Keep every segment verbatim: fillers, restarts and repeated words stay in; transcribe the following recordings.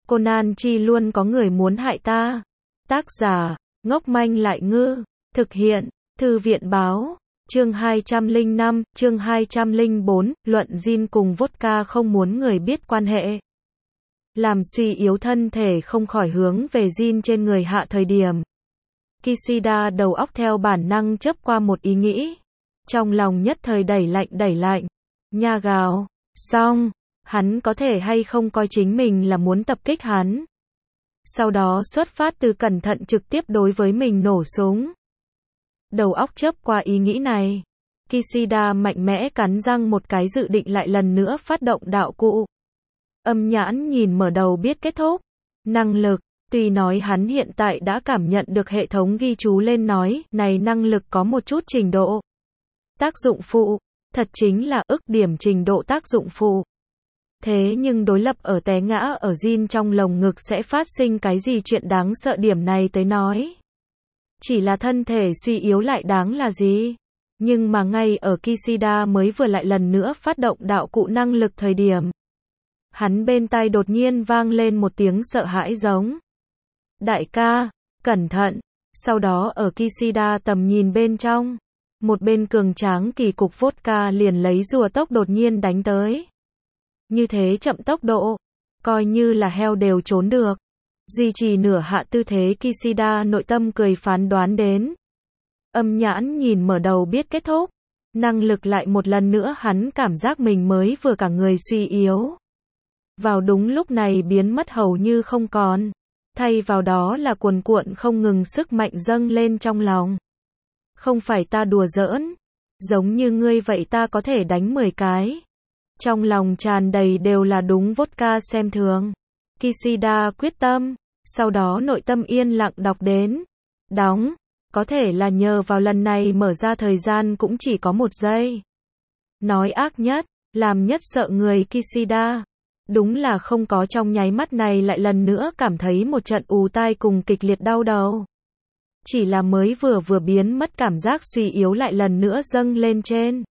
Conan chi luôn có người muốn hại ta. Tác giả, ngốc manh lại ngư. Thực hiện, Thư viện báo. Chương hai trăm lẻ năm, chương hai trăm lẻ bốn, luận Jin cùng vodka không muốn người biết quan hệ. Làm suy yếu thân thể không khỏi hướng về Jin trên người hạ thời điểm. Kishida đầu óc theo bản năng chớp qua một ý nghĩ. Trong lòng nhất thời đẩy lạnh đẩy lạnh. Nha gào, xong, hắn có thể hay không coi chính mình là muốn tập kích hắn. Sau đó xuất phát từ cẩn thận trực tiếp đối với mình nổ súng. Đầu óc chớp qua ý nghĩ này. Kishida mạnh mẽ cắn răng một cái dự định lại lần nữa phát động đạo cụ. Âm nhãn nhìn mở đầu biết kết thúc. Năng lực, tuy nói hắn hiện tại đã cảm nhận được hệ thống ghi chú lên nói, này năng lực có một chút trình độ. Tác dụng phụ, thật chính là ức điểm trình độ tác dụng phụ. Thế nhưng đối lập ở té ngã ở Jin trong lồng ngực sẽ phát sinh cái gì chuyện đáng sợ điểm này tới nói. Chỉ là thân thể suy yếu lại đáng là gì. Nhưng mà ngay ở Kishida mới vừa lại lần nữa phát động đạo cụ năng lực thời điểm. Hắn bên tai đột nhiên vang lên một tiếng sợ hãi giống. Đại ca, cẩn thận. Sau đó ở Kishida tầm nhìn bên trong. Một bên cường tráng kỳ cục vodka liền lấy rùa tốc đột nhiên đánh tới. Như thế chậm tốc độ. Coi như là heo đều trốn được. Duy trì nửa hạ tư thế Kishida nội tâm cười phán đoán đến. Âm nhãn nhìn mở đầu biết kết thúc. Năng lực lại một lần nữa hắn cảm giác mình mới vừa cả người suy yếu. Vào đúng lúc này biến mất hầu như không còn. Thay vào đó là cuồn cuộn không ngừng sức mạnh dâng lên trong lòng. Không phải ta đùa giỡn. Giống như ngươi vậy ta có thể đánh mười cái. Trong lòng tràn đầy đều là đúng vodka xem thường. Kishida quyết tâm. Sau đó nội tâm yên lặng đọc đến. Đóng. Có thể là nhờ vào lần này mở ra thời gian cũng chỉ có một giây. Nói ác nhất. Làm nhất sợ người Kishida. Đúng là không có trong nháy mắt này lại lần nữa cảm thấy một trận ù tai cùng kịch liệt đau đầu. Chỉ là mới vừa vừa biến mất cảm giác suy yếu lại lần nữa dâng lên trên.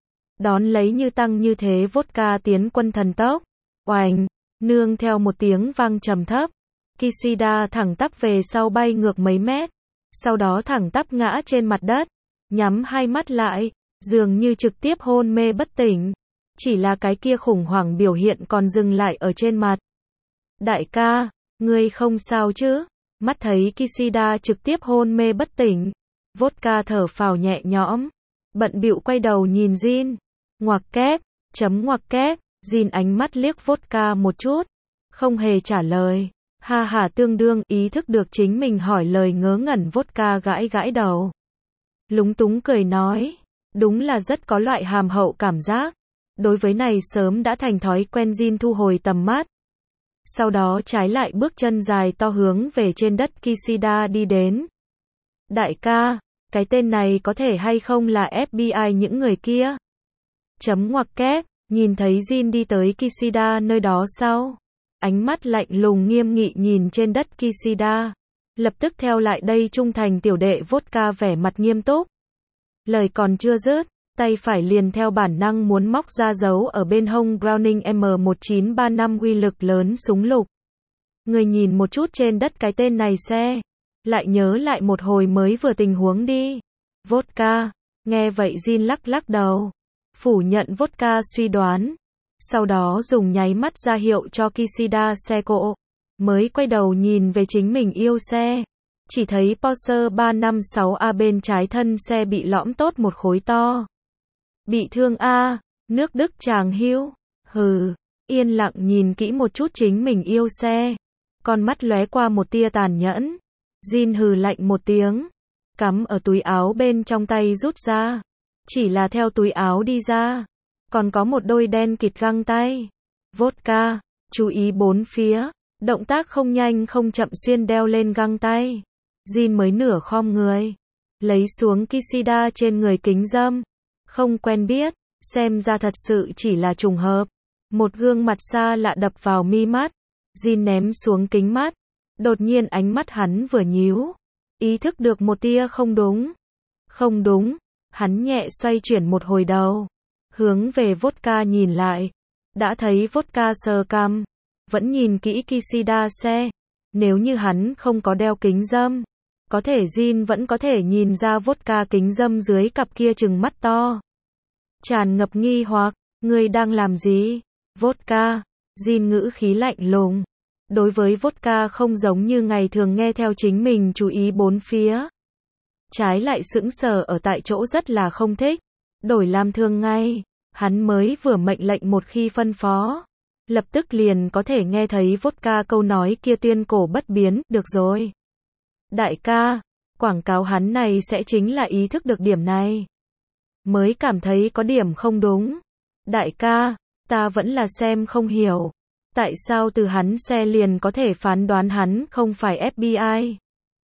Đón lấy như tăng như thế vodka tiến quân thần tốc. Oành, nương theo một tiếng vang trầm thấp. Kishida thẳng tắp về sau bay ngược mấy mét. Sau đó thẳng tắp ngã trên mặt đất. Nhắm hai mắt lại, dường như trực tiếp hôn mê bất tỉnh. Chỉ là cái kia khủng hoảng biểu hiện còn dừng lại ở trên mặt. Đại ca, ngươi không sao chứ? Mắt thấy Kishida trực tiếp hôn mê bất tỉnh. Vodka thở phào nhẹ nhõm. Bận bịu quay đầu nhìn Jin. Ngoặc kép, chấm ngoặc kép. Jin ánh mắt liếc vodka một chút. Không hề trả lời. Ha ha tương đương ý thức được chính mình hỏi lời ngớ ngẩn vodka gãi gãi đầu. Lúng túng cười nói. Đúng là rất có loại hàm hậu cảm giác. Đối với này sớm đã thành thói quen Jin thu hồi tầm mắt. Sau đó trái lại bước chân dài to hướng về trên đất Kishida đi đến. Đại ca, cái tên này có thể hay không là ép bê i những người kia? Chấm ngoặc kép, nhìn thấy Jin đi tới Kishida nơi đó sau. Ánh mắt lạnh lùng nghiêm nghị nhìn trên đất Kishida. Lập tức theo lại đây trung thành tiểu đệ vodka vẻ mặt nghiêm túc. Lời còn chưa dứt. Tay phải liền theo bản năng muốn móc ra giấu ở bên hông Browning M một chín ba năm uy lực lớn súng lục. Người nhìn một chút trên đất cái tên này xe. Lại nhớ lại một hồi mới vừa tình huống đi. Vodka. Nghe vậy Jin lắc lắc đầu. Phủ nhận vodka suy đoán. Sau đó dùng nháy mắt ra hiệu cho Kishida xe cộ. Mới quay đầu nhìn về chính mình yêu xe. Chỉ thấy Porsche ba năm sáu A bên trái thân xe bị lõm tốt một khối to. Bị thương a, nước Đức chàng hữu. Hừ, yên lặng nhìn kỹ một chút chính mình yêu xe. Con mắt lóe qua một tia tàn nhẫn. Jin hừ lạnh một tiếng. Cắm ở túi áo bên trong tay rút ra. Chỉ là theo túi áo đi ra. Còn có một đôi đen kịt găng tay. Vodka, chú ý bốn phía. Động tác không nhanh không chậm xuyên đeo lên găng tay. Jin mới nửa khom người. Lấy xuống Kishida trên người kính râm. Không quen biết, xem ra thật sự chỉ là trùng hợp. Một gương mặt xa lạ đập vào mi mắt. Jin ném xuống kính mắt. Đột nhiên ánh mắt hắn vừa nhíu. Ý thức được một tia không đúng. Không đúng. Hắn nhẹ xoay chuyển một hồi đầu. Hướng về vodka nhìn lại. Đã thấy vodka sờ cằm. vẫn nhìn kỹ Kishida xe. Nếu như hắn không có đeo kính râm, có thể Jin vẫn có thể nhìn ra vodka kính râm dưới cặp kia trừng mắt to. Tràn ngập nghi hoặc, ngươi đang làm gì? Vodka. Jin ngữ khí lạnh lùng. Đối với vodka không giống như ngày thường nghe theo chính mình chú ý bốn phía. Trái lại sững sờ ở tại chỗ rất là không thích. Đổi làm thường ngay, hắn mới vừa mệnh lệnh một khi phân phó. Lập tức liền có thể nghe thấy vodka câu nói kia tuyên cổ bất biến, được rồi. Đại ca, quảng cáo hắn này sẽ chính là ý thức được điểm này. Mới cảm thấy có điểm không đúng. Đại ca, ta vẫn là xem không hiểu. Tại sao từ hắn xe liền có thể phán đoán hắn không phải ép bê i?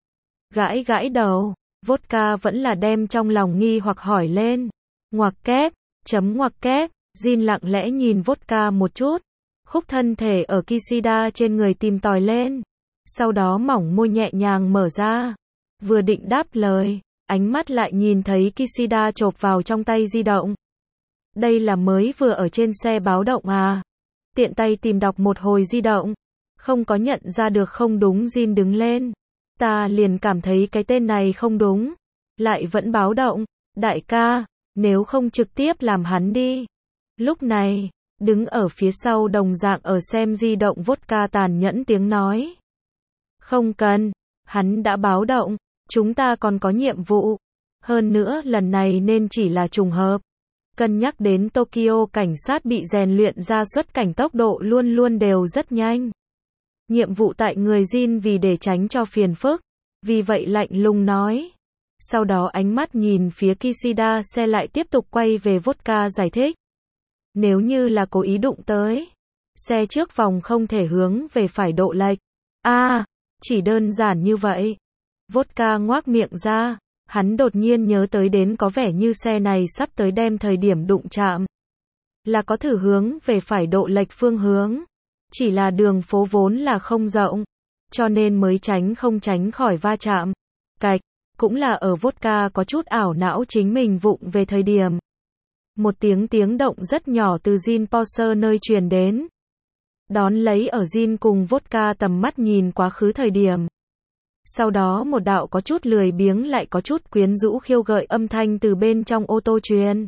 Gãi gãi đầu, vodka vẫn là đem trong lòng nghi hoặc hỏi lên. Ngoặc kép, chấm ngoặc kép, Jin lặng lẽ nhìn vodka một chút. Khúc thân thể ở Kishida trên người tìm tòi lên. Sau đó mỏng môi nhẹ nhàng mở ra. Vừa định đáp lời, ánh mắt lại nhìn thấy Kishida chộp vào trong tay di động. Đây là mới vừa ở trên xe báo động à? Tiện tay tìm đọc một hồi di động. Không có nhận ra được không đúng. Jin đứng lên. Ta liền cảm thấy cái tên này không đúng. Lại vẫn báo động. Đại ca, nếu không trực tiếp làm hắn đi. Lúc này, đứng ở phía sau đồng dạng ở xem di động vodka tàn nhẫn tiếng nói. Không cần, hắn đã báo động, chúng ta còn có nhiệm vụ. Hơn nữa lần này nên chỉ là trùng hợp. Cân nhắc đến Tokyo cảnh sát bị rèn luyện ra xuất cảnh tốc độ luôn luôn đều rất nhanh. Nhiệm vụ tại người Jin vì để tránh cho phiền phức. Vì vậy lạnh lùng nói. Sau đó ánh mắt nhìn phía Kishida xe lại tiếp tục quay về vodka giải thích. Nếu như là cố ý đụng tới, xe trước vòng không thể hướng về phải độ lệch. À, chỉ đơn giản như vậy. Vodka ngoác miệng ra, hắn đột nhiên nhớ tới đến có vẻ như xe này sắp tới đem thời điểm đụng chạm. Là có thử hướng về phải độ lệch phương hướng. Chỉ là đường phố vốn là không rộng, cho nên mới tránh không tránh khỏi va chạm. Cạch, cũng là ở vodka có chút ảo não chính mình vụng về thời điểm. Một tiếng tiếng động rất nhỏ từ Jin Porsche nơi truyền đến. Đón lấy ở Jin cùng vodka tầm mắt nhìn quá khứ thời điểm. Sau đó một đạo có chút lười biếng lại có chút quyến rũ khiêu gợi âm thanh từ bên trong ô tô truyền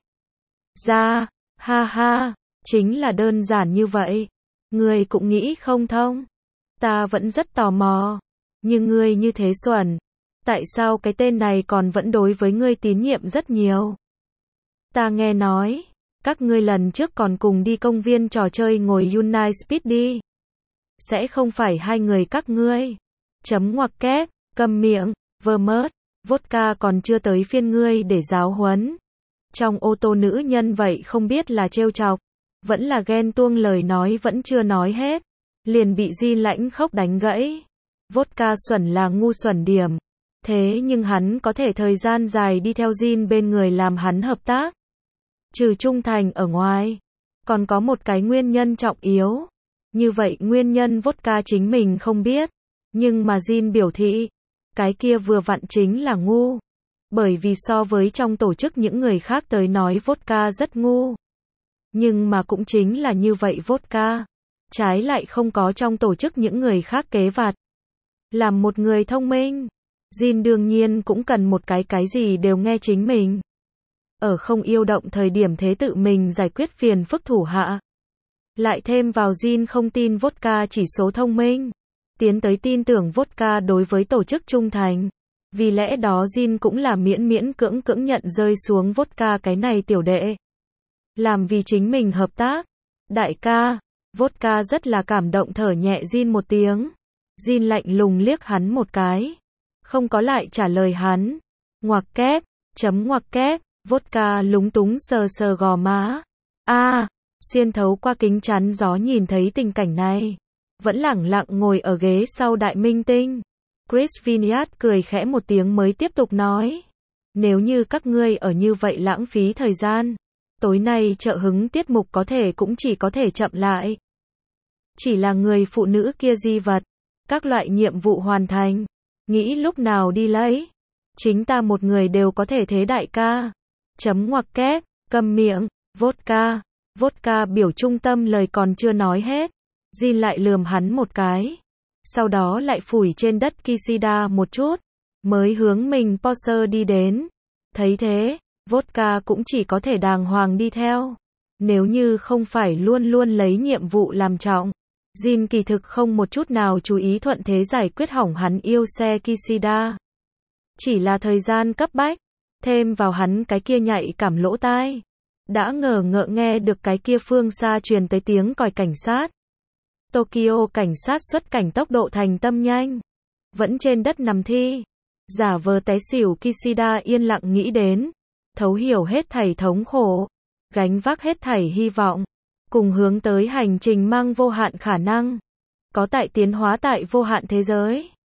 ra. Ha ha, chính là đơn giản như vậy. Ngươi cũng nghĩ không thông. Ta vẫn rất tò mò. Nhưng ngươi như thế xuẩn. Tại sao cái tên này còn vẫn đối với ngươi tín nhiệm rất nhiều? Ta nghe nói, các ngươi lần trước còn cùng đi công viên trò chơi ngồi United Speed đi. Sẽ không phải hai người các ngươi. Chấm ngoặc kép, câm miệng, vơ mớt, vodka còn chưa tới phiên ngươi để giáo huấn. Trong ô tô nữ nhân vậy không biết là trêu chọc, vẫn là ghen tuông lời nói vẫn chưa nói hết. Liền bị Jin lãnh khốc đánh gãy. Vodka xuẩn là ngu xuẩn điểm. Thế nhưng hắn có thể thời gian dài đi theo Jin bên người làm hắn hợp tác. Trừ trung thành ở ngoài, còn có một cái nguyên nhân trọng yếu. Như vậy nguyên nhân vodka chính mình không biết. Nhưng mà Jin biểu thị, cái kia vừa vặn chính là ngu. Bởi vì so với trong tổ chức những người khác tới nói vodka rất ngu. Nhưng mà cũng chính là như vậy vodka. Trái lại không có trong tổ chức những người khác kế vặt. Làm một người thông minh, Jin đương nhiên cũng cần một cái cái gì đều nghe chính mình. Ở không yêu động thời điểm thế tự mình giải quyết phiền phức thủ hạ. Lại thêm vào Jin không tin vodka chỉ số thông minh. Tiến tới tin tưởng vodka đối với tổ chức trung thành. Vì lẽ đó Jin cũng là miễn miễn cưỡng cưỡng nhận rơi xuống vodka cái này tiểu đệ. Làm vì chính mình hợp tác. Đại ca, vodka rất là cảm động thở nhẹ Jin một tiếng. Jin lạnh lùng liếc hắn một cái. Không có lại trả lời hắn. Ngoặc kép, chấm ngoặc kép, vodka lúng túng sờ sờ gò má. A, à, xuyên thấu qua kính chắn gió nhìn thấy tình cảnh này. Vẫn lẳng lặng ngồi ở ghế sau đại minh tinh. Chris Vineyard cười khẽ một tiếng mới tiếp tục nói. Nếu như các ngươi ở như vậy lãng phí thời gian, tối nay trợ hứng tiết mục có thể cũng chỉ có thể chậm lại. Chỉ là người phụ nữ kia di vật, các loại nhiệm vụ hoàn thành, nghĩ lúc nào đi lấy. Chính ta một người đều có thể thế đại ca. Chấm ngoặc kép, câm miệng, vodka. Vodka biểu trung tâm lời còn chưa nói hết. Jin lại lườm hắn một cái. Sau đó lại phủi trên đất Kishida một chút. Mới hướng mình Porsche đi đến. Thấy thế, vodka cũng chỉ có thể đàng hoàng đi theo. Nếu như không phải luôn luôn lấy nhiệm vụ làm trọng. Jin kỳ thực không một chút nào chú ý thuận thế giải quyết hỏng hắn yêu xe Kishida. Chỉ là thời gian cấp bách. Thêm vào hắn cái kia nhạy cảm lỗ tai. Đã ngờ ngợ nghe được cái kia phương xa truyền tới tiếng còi cảnh sát. Tokyo cảnh sát xuất cảnh tốc độ thành tâm nhanh. Vẫn trên đất nằm thi. Giả vờ té xỉu Kishida yên lặng nghĩ đến. Thấu hiểu hết thảy thống khổ. Gánh vác hết thảy hy vọng. Cùng hướng tới hành trình mang vô hạn khả năng. Có tại tiến hóa tại vô hạn thế giới.